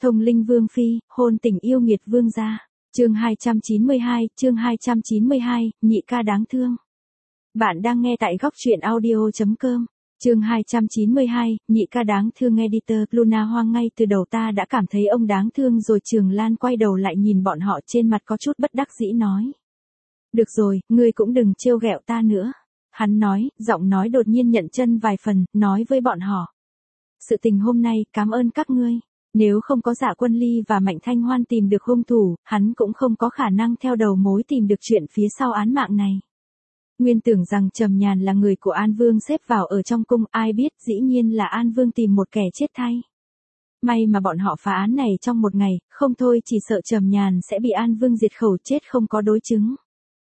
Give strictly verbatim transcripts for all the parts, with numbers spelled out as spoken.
Thông linh vương phi, hôn tình yêu nghiệt vương gia. Chương hai trăm chín mươi hai, chương hai trăm chín mươi hai, nhị ca đáng thương. Bạn đang nghe tại góc truyện audio chấm com. Chương hai trăm chín mươi hai, nhị ca đáng thương. Editor Luna Hoang. Ngay từ đầu ta đã cảm thấy ông đáng thương rồi. Trường Lan quay đầu lại nhìn bọn họ, trên mặt có chút bất đắc dĩ nói. Được rồi, ngươi cũng đừng trêu ghẹo ta nữa. Hắn nói, giọng nói đột nhiên nhận chân vài phần, nói với bọn họ. Sự tình hôm nay, cảm ơn các ngươi. Nếu không có Dạ Quân Ly và Mạnh Thanh Hoan tìm được hung thủ, hắn cũng không có khả năng theo đầu mối tìm được chuyện phía sau án mạng này. Nguyên tưởng rằng Trầm Nhàn là người của An Vương xếp vào ở trong cung, ai biết dĩ nhiên là An Vương tìm một kẻ chết thay. May mà bọn họ phá án này trong một ngày, không thôi chỉ sợ Trầm Nhàn sẽ bị An Vương diệt khẩu chết không có đối chứng.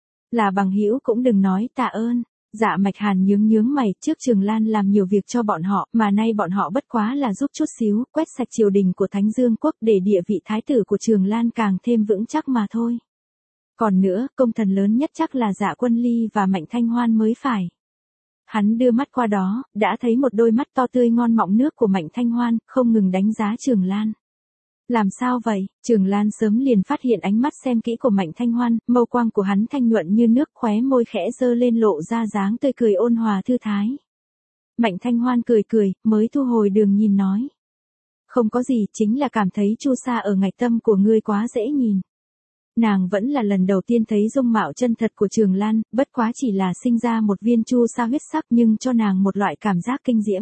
Là bằng hữu cũng đừng nói tạ ơn. Dạ Mạch Hàn nhướng nhướng mày, trước Trường Lan làm nhiều việc cho bọn họ, mà nay bọn họ bất quá là giúp chút xíu, quét sạch triều đình của Thánh Dương quốc để địa vị thái tử của Trường Lan càng thêm vững chắc mà thôi. Còn nữa, công thần lớn nhất chắc là Dạ Quân Ly và Mạnh Thanh Hoan mới phải. Hắn đưa mắt qua đó, đã thấy một đôi mắt to tươi ngon mọng nước của Mạnh Thanh Hoan, không ngừng đánh giá Trường Lan. Làm sao vậy? Trường Lan sớm liền phát hiện ánh mắt xem kỹ của Mạnh Thanh Hoan, mâu quang của hắn thanh nhuận như nước, khóe môi khẽ dơ lên lộ ra dáng tươi cười ôn hòa thư thái. Mạnh Thanh Hoan cười cười, mới thu hồi đường nhìn nói. Không có gì, chính là cảm thấy Chu Sa ở ngạch tâm của ngươi quá dễ nhìn. Nàng vẫn là lần đầu tiên thấy dung mạo chân thật của Trường Lan, bất quá chỉ là sinh ra một viên Chu Sa huyết sắc nhưng cho nàng một loại cảm giác kinh diễm.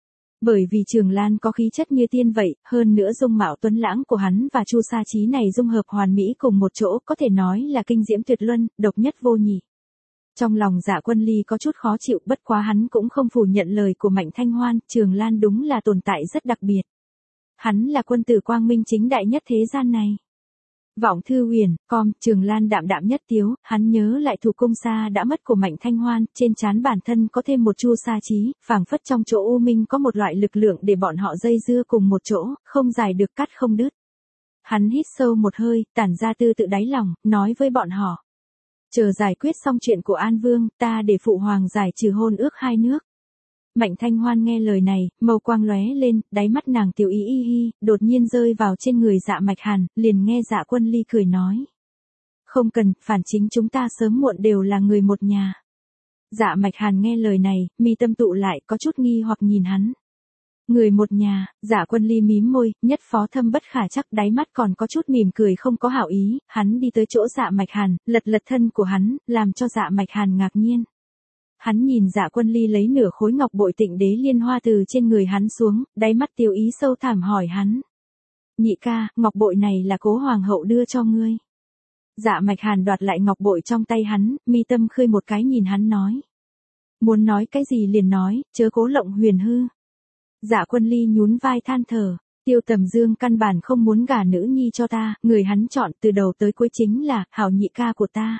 Bởi vì Trường Lan có khí chất như tiên vậy, hơn nữa dung mạo tuấn lãng của hắn và Chu Sa Chí này dung hợp hoàn mỹ cùng một chỗ, có thể nói là kinh diễm tuyệt luân, độc nhất vô nhị. Trong lòng Dạ Quân Ly có chút khó chịu, bất quá hắn cũng không phủ nhận lời của Mạnh Thanh Hoan, Trường Lan đúng là tồn tại rất đặc biệt. Hắn là quân tử quang minh chính đại nhất thế gian này. Vọng thư huyền, com, Trường Lan đạm đạm nhất tiếu, hắn nhớ lại thủ cung xa đã mất của Mạnh Thanh Hoan, trên trán bản thân có thêm một Chu Sa Chí, phảng phất trong chỗ U Minh có một loại lực lượng để bọn họ dây dưa cùng một chỗ, không giải được cắt không đứt. Hắn hít sâu một hơi, tản ra tư tự đáy lòng, nói với bọn họ. Chờ giải quyết xong chuyện của An Vương, ta để phụ hoàng giải trừ hôn ước hai nước. Mạnh Thanh Hoan nghe lời này, mâu quang lóe lên, đáy mắt nàng tiểu ý y hi, đột nhiên rơi vào trên người Dạ Mạch Hàn, liền nghe Dạ Quân Ly cười nói. Không cần, phản chính chúng ta sớm muộn đều là người một nhà. Dạ Mạch Hàn nghe lời này, mi tâm tụ lại, có chút nghi hoặc nhìn hắn. Người một nhà, Dạ Quân Ly mím môi, nhất phó thâm bất khả chắc, đáy mắt còn có chút mỉm cười không có hảo ý, hắn đi tới chỗ Dạ Mạch Hàn, lật lật thân của hắn, làm cho Dạ Mạch Hàn ngạc nhiên. Hắn nhìn Dạ Quân Ly lấy nửa khối ngọc bội Tịnh Đế Liên Hoa từ trên người hắn xuống, đáy mắt tiêu ý sâu thẳm hỏi hắn. Nhị ca, ngọc bội này là Cố hoàng hậu đưa cho ngươi. Dạ Mạch Hàn đoạt lại ngọc bội trong tay hắn, mi tâm khơi một cái nhìn hắn nói. Muốn nói cái gì liền nói, chớ cố lộng huyền hư. Dạ Quân Ly nhún vai than thở. Tiêu Tầm Dương căn bản không muốn gả nữ nhi cho ta, người hắn chọn từ đầu tới cuối chính là hảo nhị ca của ta.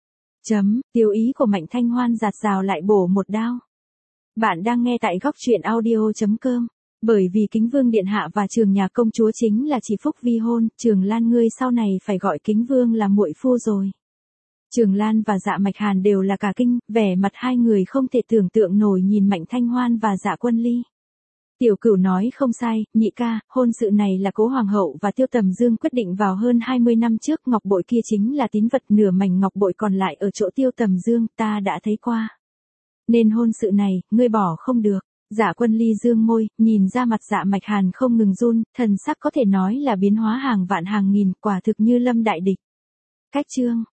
Chấm, tiêu ý của Mạnh Thanh Hoan giạt rào lại bổ một đao. Bạn đang nghe tại góc truyện audio chấm com. Bởi vì Kính Vương Điện Hạ và Trường nhà công chúa chính là chỉ phúc vi hôn, Trường Lan ngươi sau này phải gọi Kính Vương là muội phu rồi. Trường Lan và Dạ Mạch Hàn đều là cả kinh, vẻ mặt hai người không thể tưởng tượng nổi nhìn Mạnh Thanh Hoan và Dạ Quân Ly. Tiểu Cửu nói không sai, nhị ca, hôn sự này là Cố hoàng hậu và Tiêu Tầm Dương quyết định vào hơn hai mươi năm trước, ngọc bội kia chính là tín vật, nửa mảnh ngọc bội còn lại ở chỗ Tiêu Tầm Dương, ta đã thấy qua. Nên hôn sự này, ngươi bỏ không được. Dạ Quân Ly dương môi, nhìn ra mặt Dạ Mạch Hàn không ngừng run, thần sắc có thể nói là biến hóa hàng vạn hàng nghìn, quả thực như lâm đại địch. Cách chương